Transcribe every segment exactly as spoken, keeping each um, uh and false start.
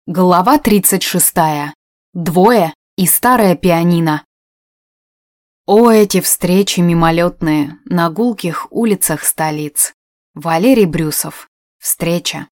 Глава тридцать шестая. Двое и старая пианино. О, эти встречи мимолетные на гулких улицах столиц. Валерий Брюсов. Встреча.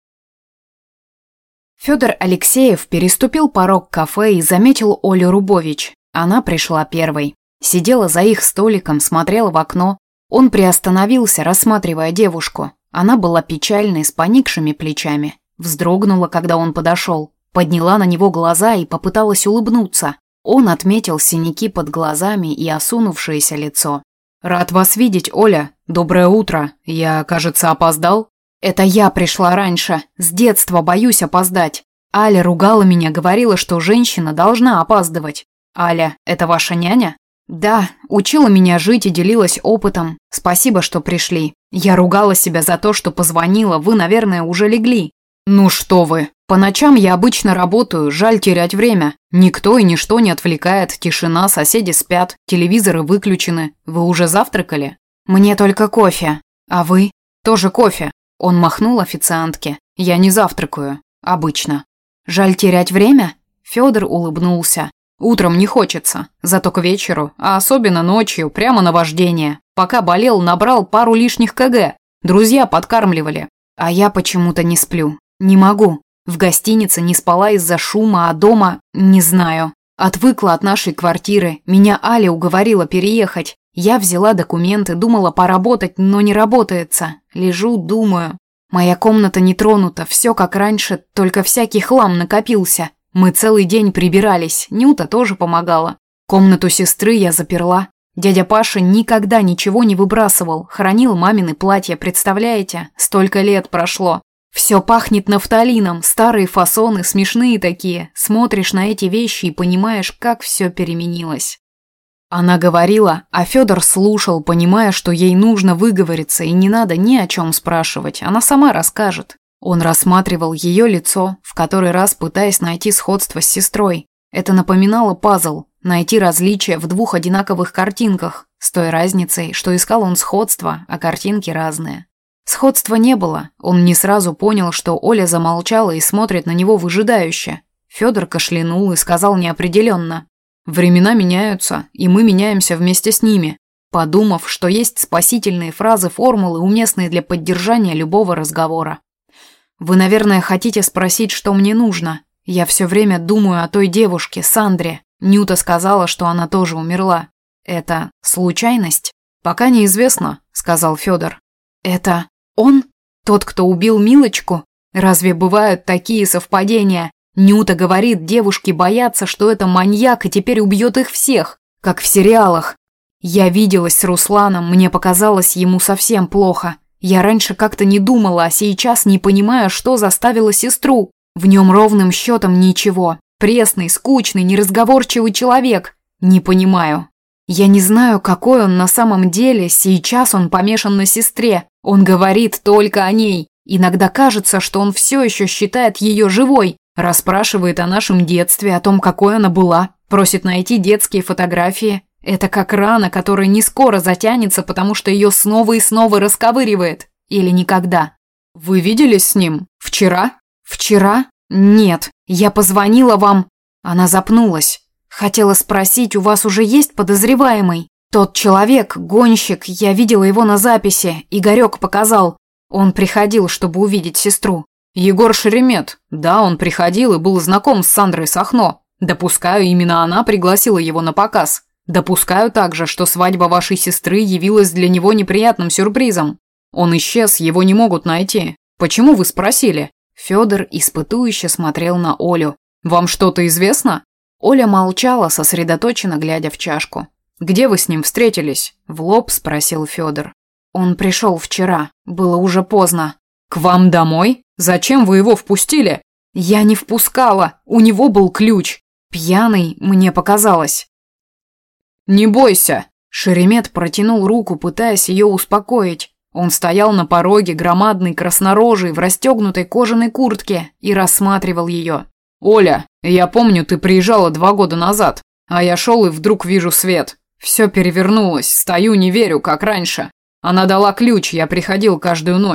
Федор Алексеев переступил порог кафе и заметил Олю Рубович. Она пришла первой. Сидела за их столиком, смотрела в окно. Он приостановился, рассматривая девушку. Она была печальной, с поникшими плечами. Вздрогнула, когда он подошел. Подняла на него глаза и попыталась улыбнуться. Он отметил синяки под глазами и осунувшееся лицо. «Рад вас видеть, Оля. Доброе утро. Я, кажется, опоздал?» «Это я пришла раньше. С детства боюсь опоздать. Аля ругала меня, говорила, что женщина должна опаздывать. Аля, это ваша няня?» «Да, учила меня жить и делилась опытом. Спасибо, что пришли. Я ругала себя за то, что позвонила. Вы, наверное, уже легли». «Ну что вы, по ночам я обычно работаю, жаль терять время. Никто и ничто не отвлекает, тишина, соседи спят, телевизоры выключены. Вы уже завтракали?» «Мне только кофе. А вы?» «Тоже кофе». Он махнул официантке. «Я не завтракаю. Обычно». «Жаль терять время?» Федор улыбнулся. «Утром не хочется, зато к вечеру, а особенно ночью, прямо на вождение. Пока болел, набрал пару лишних кг. Друзья подкармливали. А я почему-то не сплю. Не могу. В гостинице не спала из-за шума, а дома не знаю. Отвыкла от нашей квартиры. Меня Аля уговорила переехать. Я взяла документы, думала поработать, но не работается. Лежу, думаю. Моя комната не тронута, все как раньше, только всякий хлам накопился. Мы целый день прибирались, Нюта тоже помогала. Комнату сестры я заперла. Дядя Паша никогда ничего не выбрасывал, хранил мамины платья, представляете? Столько лет прошло. Все пахнет нафталином, старые фасоны, смешные такие. Смотришь на эти вещи и понимаешь, как все переменилось. Она говорила, а Федор слушал, понимая, что ей нужно выговориться и не надо ни о чем спрашивать, она сама расскажет. Он рассматривал ее лицо, в который раз пытаясь найти сходство с сестрой. Это напоминало пазл, найти различия в двух одинаковых картинках, с той разницей, что искал он сходства, а картинки разные. Сходства не было, он не сразу понял, что Оля замолчала и смотрит на него выжидающе. Федор кашлянул и сказал неопределенно: «Времена меняются, и мы меняемся вместе с ними», подумав, что есть спасительные фразы-формулы, уместные для поддержания любого разговора. «Вы, наверное, хотите спросить, что мне нужно. Я все время думаю о той девушке, Сандре. Нюта сказала, что она тоже умерла. Это случайность?» «Пока неизвестно», — сказал Федор. «Это он? Тот, кто убил Милочку? Разве бывают такие совпадения? Нюта говорит, девушки боятся, что это маньяк и теперь убьет их всех, как в сериалах. Я виделась с Русланом, мне показалось ему совсем плохо. Я раньше как-то не думала, а сейчас не понимаю, что заставило сестру. В нем ровным счетом ничего. Пресный, скучный, неразговорчивый человек. Не понимаю. Я не знаю, какой он на самом деле, сейчас он помешан на сестре. Он говорит только о ней. Иногда кажется, что он все еще считает ее живой. Расспрашивает о нашем детстве, о том, какой она была. Просит найти детские фотографии. Это как рана, которая не скоро затянется, потому что ее снова и снова расковыривает. Или никогда. Вы виделись с ним? Вчера? Вчера? Нет. Я позвонила вам. Она запнулась. Хотела спросить, у вас уже есть подозреваемый? Тот человек, гонщик, я видела его на записи, Игорек показал. Он приходил, чтобы увидеть сестру. Егор Шеремет. Да, он приходил и был знаком с Сандрой Сахно. Допускаю, именно она пригласила его на показ. Допускаю также, что свадьба вашей сестры явилась для него неприятным сюрпризом. Он исчез, его не могут найти. Почему вы спросили? Федор испытующе смотрел на Олю. Вам что-то известно? Оля молчала, сосредоточенно глядя в чашку. «Где вы с ним встретились?» – в лоб спросил Федор. «Он пришел вчера. Было уже поздно». «К вам домой? Зачем вы его впустили?» «Я не впускала. У него был ключ. Пьяный, мне показалось». «Не бойся!» Шеремет протянул руку, пытаясь ее успокоить. Он стоял на пороге, громадный, краснорожий, в расстегнутой кожаной куртке, и рассматривал ее. «Оля, я помню, ты приезжала два года назад, а я шел и вдруг вижу свет. Все перевернулось, стою, не верю, как раньше. Она дала ключ, я приходил каждую ночь.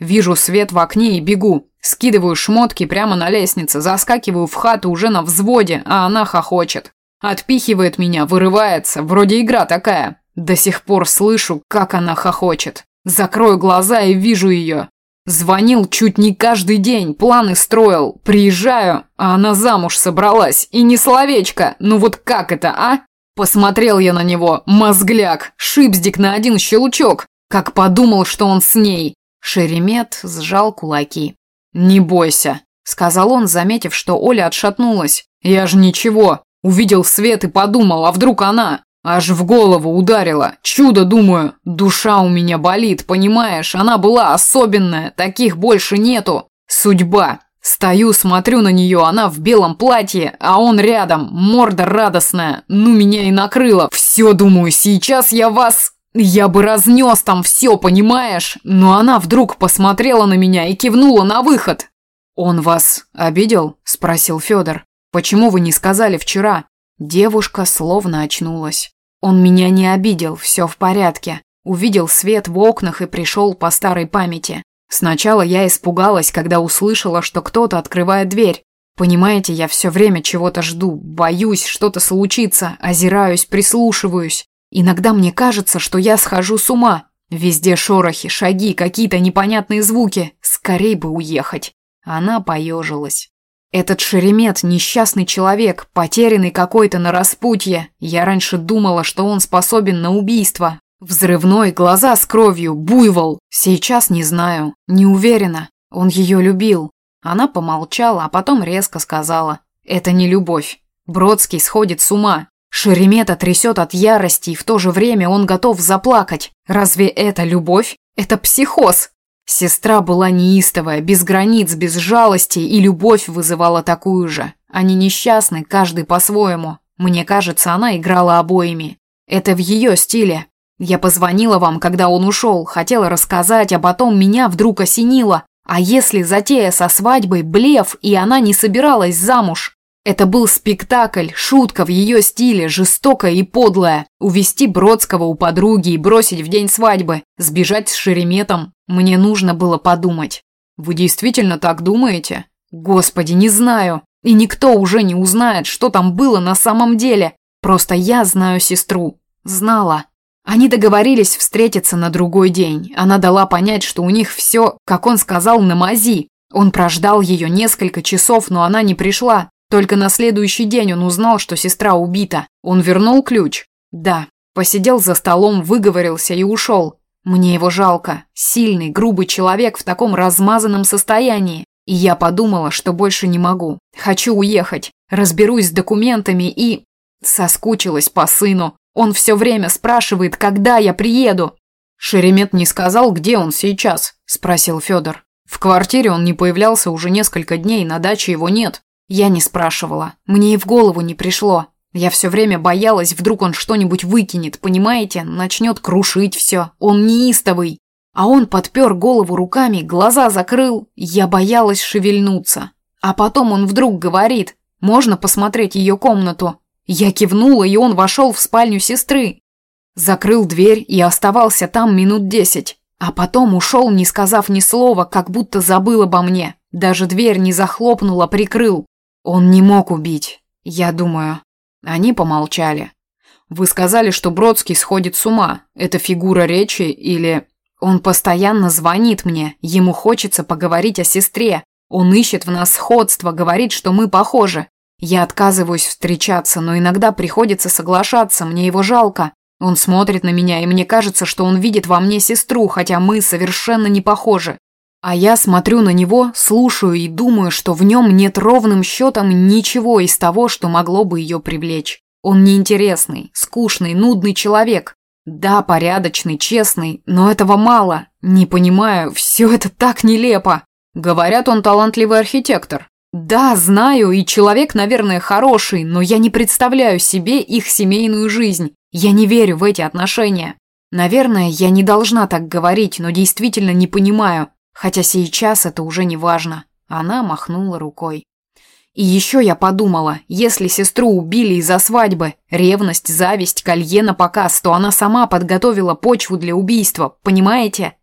Вижу свет в окне и бегу. Скидываю шмотки прямо на лестнице, заскакиваю в хату уже на взводе, а она хохочет. Отпихивает меня, вырывается, вроде игра такая. До сих пор слышу, как она хохочет. Закрою глаза и вижу ее. Звонил чуть не каждый день, планы строил. Приезжаю, а она замуж собралась. И не словечко. Ну вот как это, а? Посмотрел я на него, мозгляк, шипздик на один щелчок. Как подумал, что он с ней. Шеремет сжал кулаки. «Не бойся», – сказал он, заметив, что Оля отшатнулась. «Я же ничего. Увидел свет и подумал, а вдруг она? Аж в голову ударила. Чудо, думаю. Душа у меня болит, понимаешь? Она была особенная, таких больше нету. Судьба. Стою, смотрю на нее, она в белом платье, а он рядом, морда радостная. Ну, меня и накрыло. Все, думаю, сейчас я вас... Я бы разнес там все, понимаешь? Но она вдруг посмотрела на меня и кивнула на выход». «Он вас обидел?» – спросил Федор. «Почему вы не сказали вчера?» Девушка словно очнулась. «Он меня не обидел, все в порядке. Увидел свет в окнах и пришел по старой памяти. Сначала я испугалась, когда услышала, что кто-то открывает дверь. Понимаете, я все время чего-то жду, боюсь, что-то случится, озираюсь, прислушиваюсь. Иногда мне кажется, что я схожу с ума. Везде шорохи, шаги, какие-то непонятные звуки. Скорей бы уехать». Она поежилась. «Этот Шеремет – несчастный человек, потерянный какой-то на распутье. Я раньше думала, что он способен на убийство. Взрывной, глаза с кровью, буйвол. Сейчас не знаю, не уверена. Он ее любил». Она помолчала, а потом резко сказала: «Это не любовь. Бродский сходит с ума. Шеремета трясет от ярости, и в то же время он готов заплакать. Разве это любовь? Это психоз». Сестра была неистовая, без границ, без жалости, и любовь вызывала такую же. Они несчастны, каждый по-своему. Мне кажется, она играла обоими. Это в ее стиле. Я позвонила вам, когда он ушел, хотела рассказать, а потом меня вдруг осенило. А если затея со свадьбой – блеф, и она не собиралась замуж? Это был спектакль, шутка в ее стиле, жестокая и подлая. Увести Бродского у подруги и бросить в день свадьбы, сбежать с Шереметом. Мне нужно было подумать. Вы действительно так думаете? Господи, не знаю. И никто уже не узнает, что там было на самом деле. Просто я знаю сестру. Знала. Они договорились встретиться на другой день. Она дала понять, что у них все, как он сказал, на мази. Он прождал ее несколько часов, но она не пришла. Только на следующий день он узнал, что сестра убита. Он вернул ключ? Да. Посидел за столом, выговорился и ушел. Мне его жалко. Сильный, грубый человек в таком размазанном состоянии. И я подумала, что больше не могу. Хочу уехать. Разберусь с документами и... Соскучилась по сыну. Он все время спрашивает, когда я приеду. Шеремет не сказал, где он сейчас? Спросил Федор. В квартире он не появлялся уже несколько дней, на даче его нет. Я не спрашивала. Мне и в голову не пришло. Я все время боялась, вдруг он что-нибудь выкинет, понимаете? Начнет крушить все. Он неистовый. А он подпер голову руками, глаза закрыл. Я боялась шевельнуться. А потом он вдруг говорит: «Можно посмотреть ее комнату?» Я кивнула, и он вошел в спальню сестры. Закрыл дверь и оставался там минут десять. А потом ушел, не сказав ни слова, как будто забыл обо мне. Даже дверь не захлопнул, а прикрыл. Он не мог убить, я думаю. Они помолчали. Вы сказали, что Бродский сходит с ума. Это фигура речи или... Он постоянно звонит мне, ему хочется поговорить о сестре. Он ищет в нас сходство, говорит, что мы похожи. Я отказываюсь встречаться, но иногда приходится соглашаться, мне его жалко. Он смотрит на меня, и мне кажется, что он видит во мне сестру, хотя мы совершенно не похожи. А я смотрю на него, слушаю и думаю, что в нем нет ровным счетом ничего из того, что могло бы ее привлечь. Он неинтересный, скучный, нудный человек. Да, порядочный, честный, но этого мало. Не понимаю, все это так нелепо. Говорят, он талантливый архитектор. Да, знаю, и человек, наверное, хороший, но я не представляю себе их семейную жизнь. Я не верю в эти отношения. Наверное, я не должна так говорить, но действительно не понимаю. Хотя сейчас это уже не важно. Она махнула рукой. И еще я подумала, если сестру убили из-за свадьбы, ревность, зависть, колье на показ, то она сама подготовила почву для убийства, понимаете?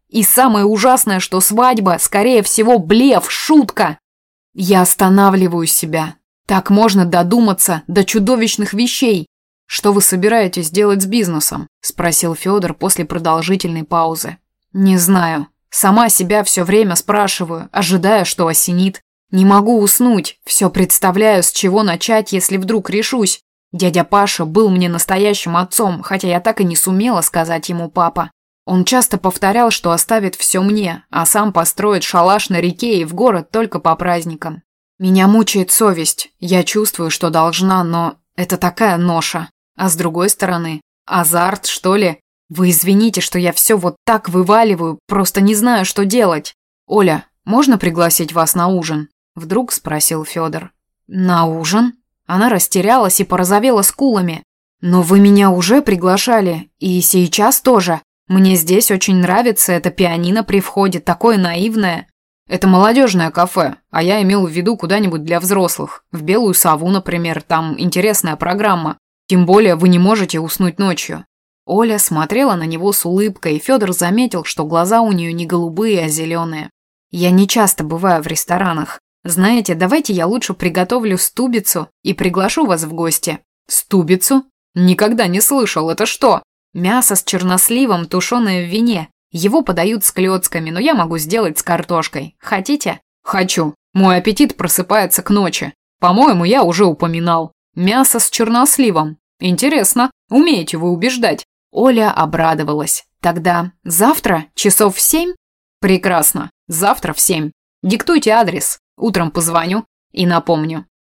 И самое ужасное, что свадьба, скорее всего, блеф, шутка. Я останавливаю себя. Так можно додуматься до чудовищных вещей. Что вы собираетесь делать с бизнесом? Спросил Федор после продолжительной паузы. Не знаю. Сама себя все время спрашиваю, ожидая, что осенит. Не могу уснуть, все представляю, с чего начать, если вдруг решусь. Дядя Паша был мне настоящим отцом, хотя я так и не сумела сказать ему папа. Он часто повторял, что оставит все мне, а сам построит шалаш на реке и в город только по праздникам. Меня мучает совесть, я чувствую, что должна, но это такая ноша. А с другой стороны, азарт, что ли? Вы извините, что я все вот так вываливаю, просто не знаю, что делать. Оля, можно пригласить вас на ужин? Вдруг спросил Федор. На ужин? Она растерялась и порозовела скулами. Но вы меня уже приглашали, и сейчас тоже. Мне здесь очень нравится это пианино при входе, такое наивное. Это молодежное кафе, а я имел в виду куда-нибудь для взрослых. В Белую сову, например, там интересная программа. Тем более вы не можете уснуть ночью. Оля смотрела на него с улыбкой, и Федор заметил, что глаза у нее не голубые, а зеленые. Я не часто бываю в ресторанах. Знаете, давайте я лучше приготовлю стубицу и приглашу вас в гости. Стубицу? Никогда не слышал, это что? Мясо с черносливом, тушеное в вине. Его подают с клёцками, но я могу сделать с картошкой. Хотите? Хочу. Мой аппетит просыпается к ночи. По-моему, я уже упоминал. Мясо с черносливом. Интересно, умеете вы убеждать? Оля обрадовалась. Тогда завтра часов в семь? Прекрасно. Завтра в семь. Диктуйте адрес. Утром позвоню и напомню.